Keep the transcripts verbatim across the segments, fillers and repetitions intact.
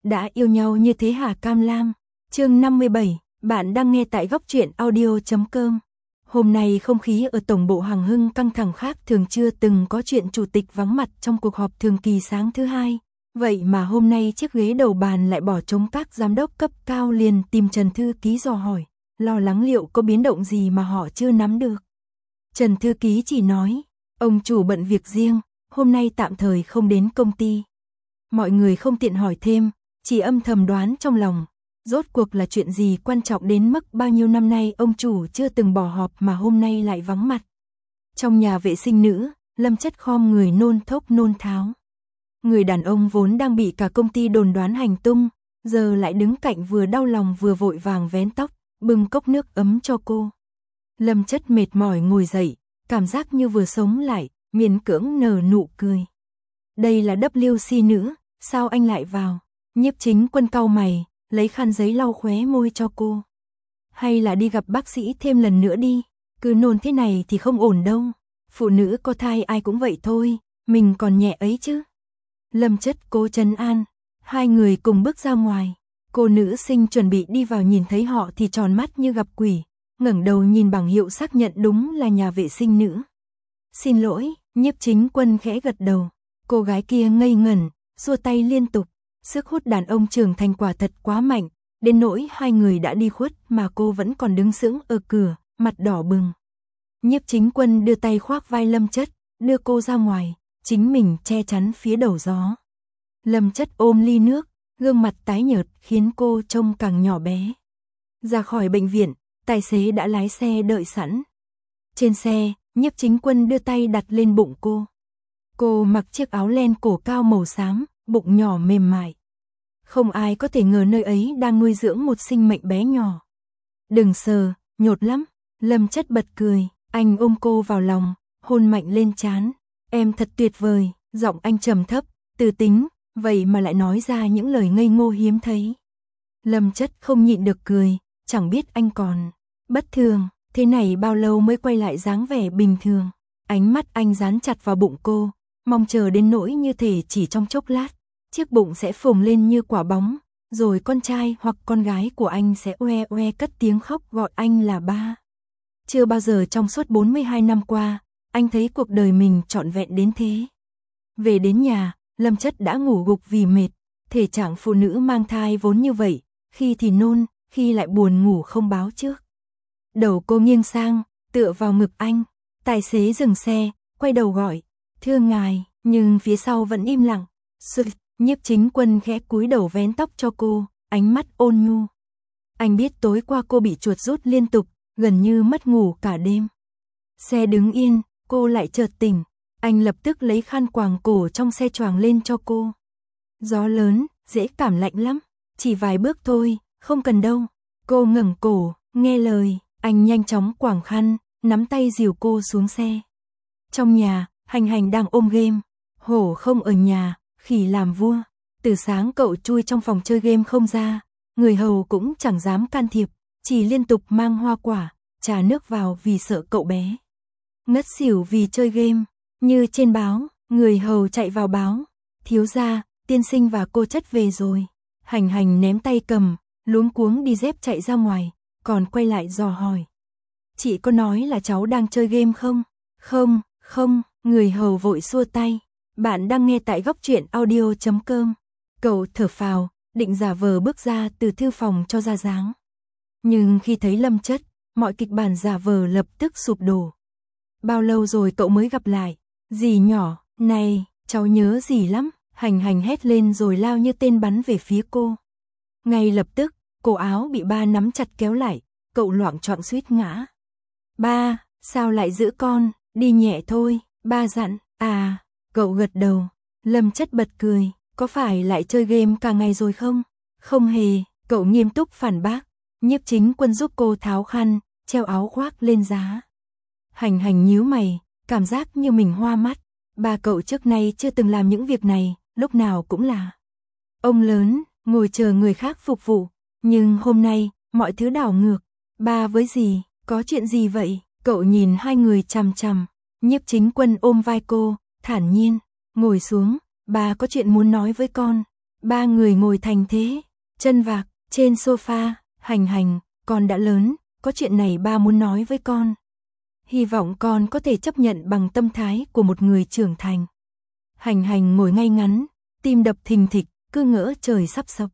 Đã yêu nhau như thế hả Cam Lam? Chương năm mươi bảy, bạn đang nghe tại góc truyện audio chấm com. Hôm nay không khí ở tổng bộ Hàng Hưng căng thẳng khác thường, chưa từng có chuyện chủ tịch vắng mặt trong cuộc họp thường kỳ sáng thứ hai. Vậy mà hôm nay chiếc ghế đầu bàn lại bỏ trống, các giám đốc cấp cao liền tìm Trần Thư Ký dò hỏi, lo lắng liệu có biến động gì mà họ chưa nắm được. Trần Thư Ký chỉ nói, ông chủ bận việc riêng, hôm nay tạm thời không đến công ty. Mọi người không tiện hỏi thêm, chỉ âm thầm đoán trong lòng, rốt cuộc là chuyện gì quan trọng đến mức bao nhiêu năm nay ông chủ chưa từng bỏ họp mà hôm nay lại vắng mặt. Trong nhà vệ sinh nữ, Lâm Chất khom người nôn thốc nôn tháo. Người đàn ông vốn đang bị cả công ty đồn đoán hành tung, giờ lại đứng cạnh vừa đau lòng vừa vội vàng vén tóc, bưng cốc nước ấm cho cô. Lâm Chất mệt mỏi ngồi dậy, cảm giác như vừa sống lại, miễn cưỡng nở nụ cười. Đây là W C nữ, sao anh lại vào? Nhiếp Chính Quân cau mày, lấy khăn giấy lau khóe môi cho cô. Hay là đi gặp bác sĩ thêm lần nữa đi, cứ nôn thế này thì không ổn đâu. Phụ nữ có thai ai cũng vậy thôi, mình còn nhẹ ấy chứ. Lâm Chất cố trấn an, hai người cùng bước ra ngoài. Cô nữ sinh chuẩn bị đi vào nhìn thấy họ thì tròn mắt như gặp quỷ, ngẩng đầu nhìn bảng hiệu xác nhận đúng là nhà vệ sinh nữ. Xin lỗi, Nhiếp Chính Quân khẽ gật đầu. Cô gái kia ngây ngẩn, xua tay liên tục. Sức hút đàn ông trưởng thành quả thật quá mạnh, đến nỗi hai người đã đi khuất mà cô vẫn còn đứng sững ở cửa, mặt đỏ bừng. Nhiếp Chính Quân đưa tay khoác vai Lâm Chất, đưa cô ra ngoài, chính mình che chắn phía đầu gió. Lâm Chất ôm ly nước, gương mặt tái nhợt khiến cô trông càng nhỏ bé. Ra khỏi bệnh viện, tài xế đã lái xe đợi sẵn. Trên xe, Nhiếp Chính Quân đưa tay đặt lên bụng cô. Cô mặc chiếc áo len cổ cao màu xám, bụng nhỏ mềm mại. Không ai có thể ngờ nơi ấy đang nuôi dưỡng một sinh mệnh bé nhỏ. Đừng sờ, nhột lắm. Lâm Chất bật cười, anh ôm cô vào lòng, hôn mạnh lên trán. Em thật tuyệt vời, giọng anh trầm thấp, từ tính, vậy mà lại nói ra những lời ngây ngô hiếm thấy. Lâm Chất không nhịn được cười, chẳng biết anh còn bất thường, thế này bao lâu mới quay lại dáng vẻ bình thường. Ánh mắt anh dán chặt vào bụng cô, mong chờ đến nỗi như thể chỉ trong chốc lát, chiếc bụng sẽ phồng lên như quả bóng, rồi con trai hoặc con gái của anh sẽ oe oe cất tiếng khóc gọi anh là ba. Chưa bao giờ trong suốt bốn mươi hai năm qua, anh thấy cuộc đời mình trọn vẹn đến thế. Về đến nhà, Lâm Chất đã ngủ gục vì mệt, thể trạng phụ nữ mang thai vốn như vậy, khi thì nôn, khi lại buồn ngủ không báo trước. Đầu cô nghiêng sang, tựa vào ngực anh, tài xế dừng xe, quay đầu gọi, thưa ngài, nhưng phía sau vẫn im lặng. Sực, Nhiếp Chính Quân khẽ cúi đầu vén tóc cho cô, ánh mắt ôn nhu. Anh biết tối qua cô bị chuột rút liên tục, gần như mất ngủ cả đêm. Xe đứng yên, cô lại chợt tỉnh, anh lập tức lấy khăn quàng cổ trong xe choàng lên cho cô. Gió lớn, dễ cảm lạnh lắm, chỉ vài bước thôi, không cần đâu. Cô ngẩng cổ, nghe lời, anh nhanh chóng quàng khăn, nắm tay dìu cô xuống xe. Trong nhà, Hành Hành đang ôm game, Hổ không ở nhà, khỉ làm vua. Từ sáng cậu chui trong phòng chơi game không ra, người hầu cũng chẳng dám can thiệp, chỉ liên tục mang hoa quả, trà nước vào vì sợ cậu bé ngất xỉu vì chơi game. Như trên báo, người hầu chạy vào báo, thiếu gia, tiên sinh và cô Chất về rồi. Hành Hành ném tay cầm, luống cuống đi dép chạy ra ngoài, còn quay lại dò hỏi. Chị có nói là cháu đang chơi game không? Không, không, người hầu vội xua tay. Bạn đang nghe tại góc truyện audio chấm com. Cậu thở phào, định giả vờ bước ra từ thư phòng cho ra dáng. Nhưng khi thấy Lâm Chất, mọi kịch bản giả vờ lập tức sụp đổ. Bao lâu rồi cậu mới gặp lại? Dì nhỏ, này, cháu nhớ dì lắm. Hành Hành hét lên rồi lao như tên bắn về phía cô. Ngay lập tức, cổ áo bị ba nắm chặt kéo lại, cậu loạng choạng suýt ngã. Ba, sao lại giữ con, đi nhẹ thôi, ba dặn. À, cậu gật đầu. Lâm Chất bật cười, có phải lại chơi game cả ngày rồi không? Không hề, cậu nghiêm túc phản bác. Nhiếp Chính Quân giúp cô tháo khăn, treo áo khoác lên giá. Hành Hành nhíu mày, cảm giác như mình hoa mắt. Ba cậu trước nay chưa từng làm những việc này, lúc nào cũng là ông lớn, ngồi chờ người khác phục vụ. Nhưng hôm nay, mọi thứ đảo ngược. Ba với dì, có chuyện gì vậy? Cậu nhìn hai người chằm chằm. Nhiếp Chính Quân ôm vai cô, thản nhiên, ngồi xuống. Ba có chuyện muốn nói với con. Ba người ngồi thành thế, chân vạc, trên sofa. Hành hành, con đã lớn, có chuyện này ba muốn nói với con. Hy vọng con có thể chấp nhận bằng tâm thái của một người trưởng thành. Hành hành ngồi ngay ngắn, tim đập thình thịch, cứ ngỡ trời sắp sập.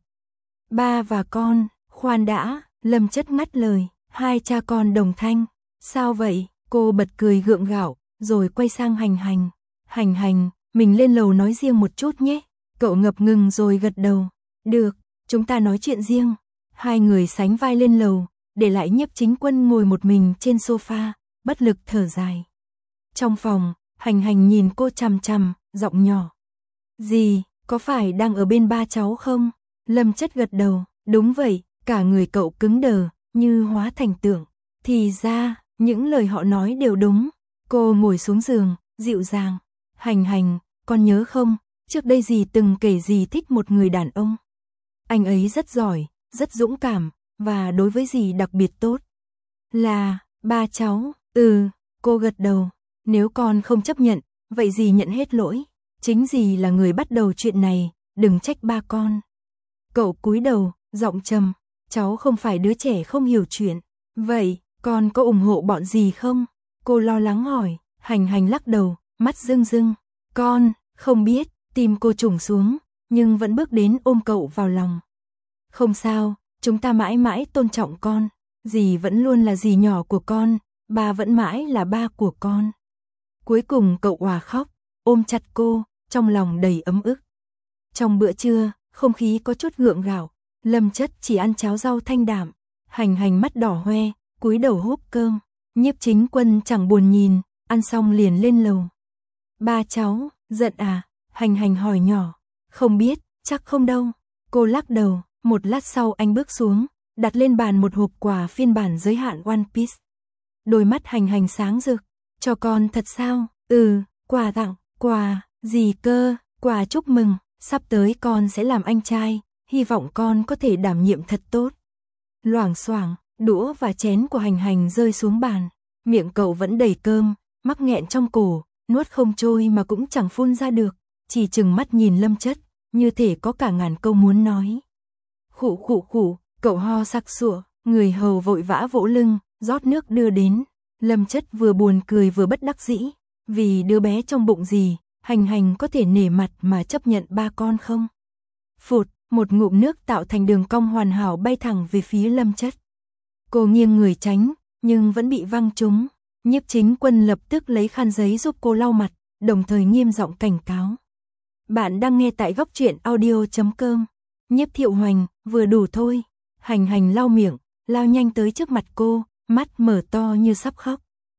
Ba và con, khoan đã, Lâm Chất ngắt lời, hai cha con đồng thanh. Sao vậy? Cô bật cười gượng gạo, rồi quay sang hành hành. Hành hành, mình lên lầu nói riêng một chút nhé. Cậu ngập ngừng rồi gật đầu. Được, chúng ta nói chuyện riêng. Hai người sánh vai lên lầu, để lại Nhiếp Chính Quân ngồi một mình trên sofa, bất lực thở dài. Trong phòng, hành hành nhìn cô chằm chằm, giọng nhỏ. Gì, có phải đang ở bên ba cháu không? Lâm Chất gật đầu, đúng vậy, cả người cậu cứng đờ, như hóa thành tượng. Thì ra, những lời họ nói đều đúng. Cô ngồi xuống giường, dịu dàng. Hành hành, con nhớ không, trước đây dì từng kể dì thích một người đàn ông. Anh ấy rất giỏi, rất dũng cảm, và đối với dì đặc biệt tốt. Là, ba cháu, ừ, cô gật đầu. Nếu con không chấp nhận, vậy dì nhận hết lỗi. Chính dì là người bắt đầu chuyện này, đừng trách ba con. Cậu cúi đầu, giọng trầm, cháu không phải đứa trẻ không hiểu chuyện. Vậy, con có ủng hộ bọn dì không? Cô lo lắng hỏi. Hành hành lắc đầu, mắt rưng rưng. Con, không biết, tim cô trùng xuống, nhưng vẫn bước đến ôm cậu vào lòng. Không sao, chúng ta mãi mãi tôn trọng con. Dì vẫn luôn là dì nhỏ của con, ba vẫn mãi là ba của con. Cuối cùng cậu òa khóc, ôm chặt cô, trong lòng đầy ấm ức. Trong bữa trưa, không khí có chút gượng gạo. Lâm Chất chỉ ăn cháo rau thanh đạm. Hành hành mắt đỏ hoe, cúi đầu húp cơm. Nhiếp Chính Quân chẳng buồn nhìn, ăn xong liền lên lầu. Ba cháu, giận à? Hành hành hỏi nhỏ. Không biết, chắc không đâu. Cô lắc đầu. Một lát sau anh bước xuống, đặt lên bàn một hộp quà phiên bản giới hạn One Piece. Đôi mắt hành hành sáng rực. Cho con thật sao? Ừ, quà tặng, quà, gì cơ, quà chúc mừng, sắp tới con sẽ làm anh trai, hy vọng con có thể đảm nhiệm thật tốt. Loảng xoảng, đũa và chén của hành hành rơi xuống bàn, miệng cậu vẫn đầy cơm, mắc nghẹn trong cổ, nuốt không trôi mà cũng chẳng phun ra được, chỉ chừng mắt nhìn Lâm Chất, như thể có cả ngàn câu muốn nói. Khụ khụ khụ, cậu ho sặc sụa, người hầu vội vã vỗ lưng, rót nước đưa đến. Lâm Chất vừa buồn cười vừa bất đắc dĩ, vì đứa bé trong bụng gì, hành hành có thể nể mặt mà chấp nhận ba con không? Phụt, một ngụm nước tạo thành đường cong hoàn hảo bay thẳng về phía Lâm Chất. Cô nghiêng người tránh, nhưng vẫn bị văng trúng. Nhiếp Chính Quân lập tức lấy khăn giấy giúp cô lau mặt, đồng thời nghiêm giọng cảnh cáo. Bạn đang nghe tại góc truyện audio chấm com. Nhiếp Thiệu Hoành, vừa đủ thôi. Hành hành lau miệng, lao nhanh tới trước mặt cô, mắt mở to như sắp khóc.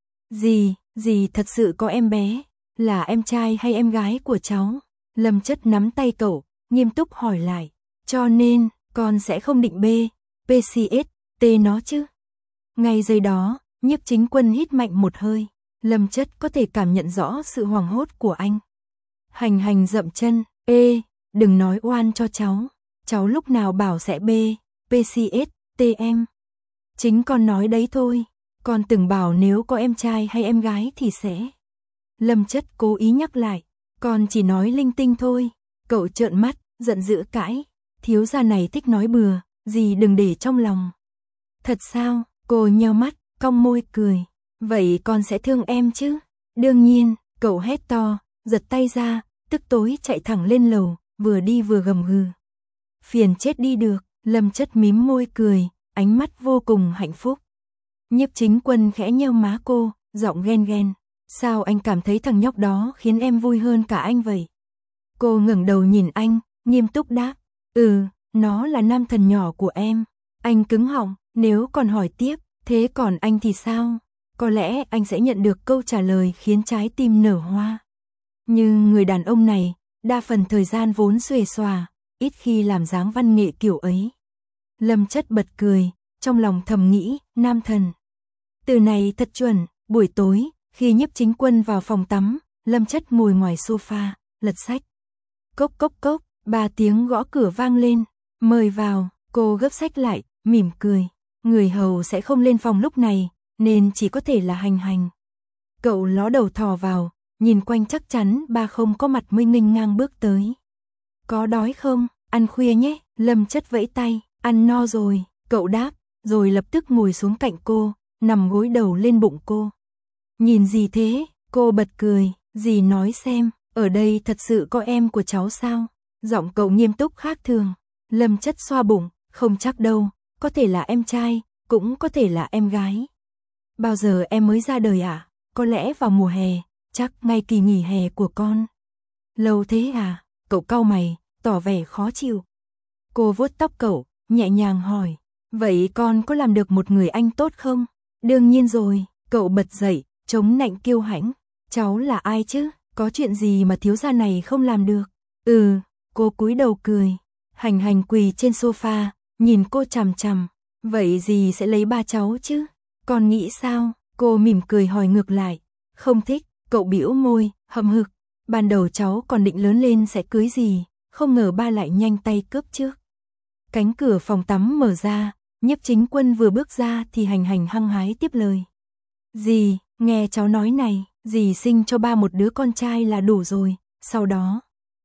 Dì, dì thật sự có em bé, là em trai hay em gái của cháu? Lâm Chất nắm tay cậu, nghiêm túc hỏi lại. Cho nên, con sẽ không định B, pê xê ét, T nó chứ? Ngay giây đó, Nhiếp Chính Quân hít mạnh một hơi. Lâm Chất có thể cảm nhận rõ sự hoảng hốt của anh. Hành hành dậm chân, ê, đừng nói oan cho cháu. Cháu lúc nào bảo sẽ B, pê xê ét, T em. Chính con nói đấy thôi, con từng bảo nếu có em trai hay em gái thì sẽ. Lâm Chất cố ý nhắc lại, con chỉ nói linh tinh thôi. Cậu trợn mắt, giận dữ cãi, thiếu gia này thích nói bừa, gì đừng để trong lòng. Thật sao? Cô nheo mắt, cong môi cười. Vậy con sẽ thương em chứ? Đương nhiên, cậu hét to, giật tay ra, tức tối chạy thẳng lên lầu, vừa đi vừa gầm gừ. Phiền chết đi được, Lâm Chất mím môi cười, ánh mắt vô cùng hạnh phúc. Nhiếp Chính Quân khẽ nheo má cô, giọng ghen ghen. Sao anh cảm thấy thằng nhóc đó khiến em vui hơn cả anh vậy? Cô ngẩng đầu nhìn anh, nghiêm túc đáp. Ừ, nó là nam thần nhỏ của em. Anh cứng họng, nếu còn hỏi tiếp, thế còn anh thì sao? Có lẽ anh sẽ nhận được câu trả lời khiến trái tim nở hoa. Nhưng người đàn ông này, đa phần thời gian vốn xuề xòa, ít khi làm dáng văn nghệ kiểu ấy. Lâm Chất bật cười, trong lòng thầm nghĩ, nam thần. Từ này thật chuẩn. Buổi tối, khi Nhiếp Chính Quân vào phòng tắm, Lâm Chất ngồi ngoài sofa, lật sách. Cốc cốc cốc, ba tiếng gõ cửa vang lên. Mời vào, cô gấp sách lại, mỉm cười. Người hầu sẽ không lên phòng lúc này, nên chỉ có thể là hành hành. Cậu ló đầu thò vào, nhìn quanh chắc chắn ba không có mặt mới nghênh ngang bước tới. Có đói không? ăn khuya nhé, Lâm Chất vẫy tay, ăn no rồi, cậu đáp, rồi lập tức ngồi xuống cạnh cô, nằm gối đầu lên bụng cô. Nhìn gì thế, cô bật cười, dì nói xem, ở đây thật sự có em của cháu sao? Giọng cậu nghiêm túc khác thường. Lâm Chất xoa bụng, không chắc đâu, có thể là em trai, cũng có thể là em gái. Bao giờ em mới ra đời à? Có lẽ vào mùa hè, chắc ngay kỳ nghỉ hè của con. Lâu thế à? Cậu cau mày, tỏ vẻ khó chịu. Cô vuốt tóc cậu, nhẹ nhàng hỏi, vậy con có làm được một người anh tốt không? Đương nhiên rồi, cậu bật dậy, chống nạnh kiêu hãnh. Cháu là ai chứ? Có chuyện gì mà thiếu gia này không làm được? Ừ, cô cúi đầu cười. Hành Hành quỳ trên sofa, nhìn cô chằm chằm. Vậy dì sẽ lấy ba cháu chứ? Con nghĩ sao? Cô mỉm cười hỏi ngược lại. Không thích, cậu bĩu môi, hậm hực. Ban đầu cháu còn định lớn lên sẽ cưới dì, không ngờ ba lại nhanh tay cướp trước. Cánh cửa phòng tắm mở ra, Nhiếp Chính Quân vừa bước ra thì Hành Hành hăng hái tiếp lời. Dì, nghe cháu nói này, dì sinh cho ba một đứa con trai là đủ rồi, sau đó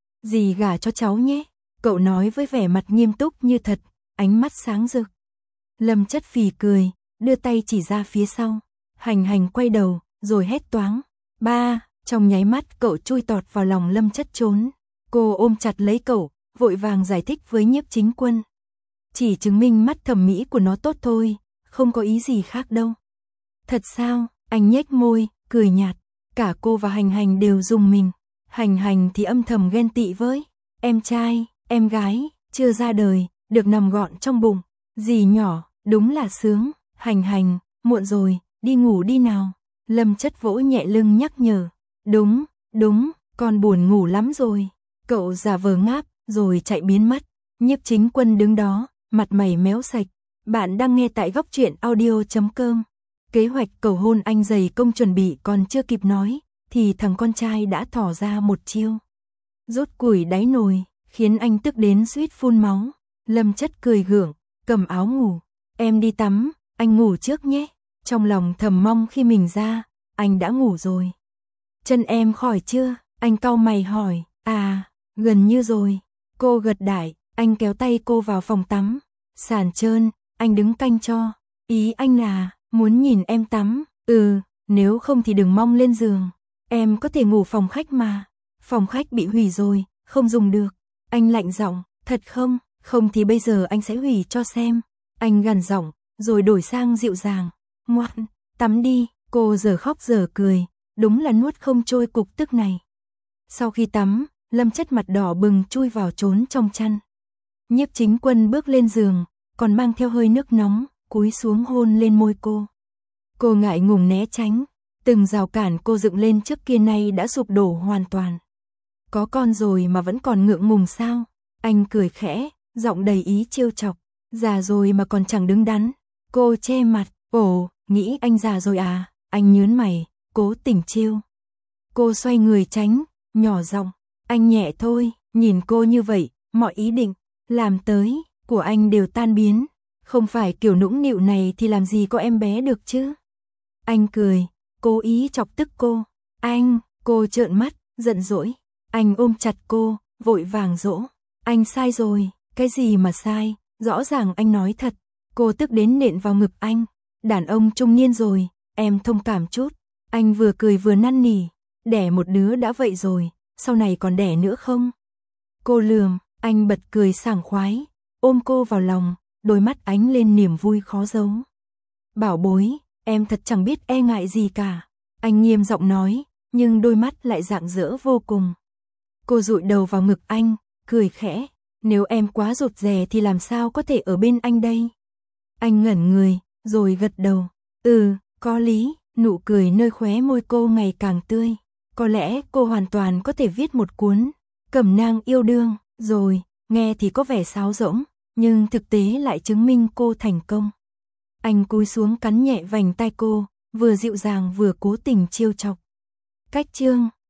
dì gả cho cháu nhé. Cậu nói với vẻ mặt nghiêm túc như thật, ánh mắt sáng rực. Lâm Chất phì cười, đưa tay chỉ ra phía sau. Hành Hành quay đầu, rồi hét toáng. Ba, trong nháy mắt cậu chui tọt vào lòng Lâm Chất trốn. Cô ôm chặt lấy cậu, vội vàng giải thích với Nhiếp Chính Quân. Chỉ chứng minh mắt thẩm mỹ của nó tốt thôi, không có ý gì khác đâu. Thật sao? Anh nhếch môi, cười nhạt. Cả cô và Hành Hành đều rùng mình. Hành Hành thì âm thầm ghen tị với em trai, em gái, chưa ra đời, được nằm gọn trong bụng. Dì nhỏ, đúng là sướng. Hành Hành, muộn rồi, đi ngủ đi nào. Lâm Chất vỗ nhẹ lưng nhắc nhở. Đúng, đúng, con buồn ngủ lắm rồi. Cậu giả vờ ngáp, rồi chạy biến mất. Nhiếp Chính Quân đứng đó, mặt mày méo sạch. Bạn đang nghe tại góc truyện audio chấm com. Kế hoạch cầu hôn anh dày công chuẩn bị còn chưa kịp nói, thì thằng con trai đã thỏ ra một chiêu. Rút củi đáy nồi, khiến anh tức đến suýt phun máu. Lâm Chất cười gượng, cầm áo ngủ. Em đi tắm, anh ngủ trước nhé. Trong lòng thầm mong khi mình ra, anh đã ngủ rồi. Chân em khỏi chưa? Anh cau mày hỏi. À, gần như rồi. Cô gật đại, anh kéo tay cô vào phòng tắm. Sàn trơn, anh đứng canh cho. Ý anh là, muốn nhìn em tắm. Ừ, nếu không thì đừng mong lên giường. Em có thể ngủ phòng khách mà. Phòng khách bị hủy rồi, không dùng được. Anh lạnh giọng, thật không? Không thì bây giờ anh sẽ hủy cho xem. Anh gằn giọng, rồi đổi sang dịu dàng. Ngoan, tắm đi. Cô giờ khóc giờ cười, đúng là nuốt không trôi cục tức này. Sau khi tắm, Lâm Chất mặt đỏ bừng chui vào trốn trong chăn. Nhiếp Chính Quân bước lên giường, còn mang theo hơi nước nóng, cúi xuống hôn lên môi cô. Cô ngại ngùng né tránh, từng rào cản cô dựng lên trước kia nay đã sụp đổ hoàn toàn. Có con rồi mà vẫn còn ngượng ngùng sao? Anh cười khẽ, giọng đầy ý trêu chọc. Già rồi mà còn chẳng đứng đắn. Cô che mặt, ồ, nghĩ anh già rồi à? Anh nhớn mày, cố tình trêu. Cô xoay người tránh, nhỏ giọng, anh nhẹ thôi. Nhìn cô như vậy, mọi ý định làm tới của anh đều tan biến. Không phải kiểu nũng nịu này thì làm gì có em bé được chứ? Anh cười, cố ý chọc tức cô. Anh, cô trợn mắt, giận dỗi. Anh ôm chặt cô, vội vàng dỗ. Anh sai rồi, cái gì mà sai, rõ ràng anh nói thật. Cô tức đến nện vào ngực anh. Đàn ông trung niên rồi, em thông cảm chút. Anh vừa cười vừa năn nỉ. Đẻ một đứa đã vậy rồi, sau này còn đẻ nữa không? Cô lườm, anh bật cười sảng khoái, ôm cô vào lòng, đôi mắt ánh lên niềm vui khó giấu. Bảo bối, em thật chẳng biết e ngại gì cả. Anh nghiêm giọng nói, nhưng đôi mắt lại rạng rỡ vô cùng. Cô dụi đầu vào ngực anh, cười khẽ. Nếu em quá rụt rè thì làm sao có thể ở bên anh đây? Anh ngẩn người, rồi gật đầu. Ừ, có lý, nụ cười nơi khóe môi cô ngày càng tươi. Có lẽ cô hoàn toàn có thể viết một cuốn cẩm nang yêu đương, rồi, nghe thì có vẻ sáo rỗng, nhưng thực tế lại chứng minh cô thành công. Anh cúi xuống cắn nhẹ vành tai cô, vừa dịu dàng vừa cố tình trêu chọc. Cách chương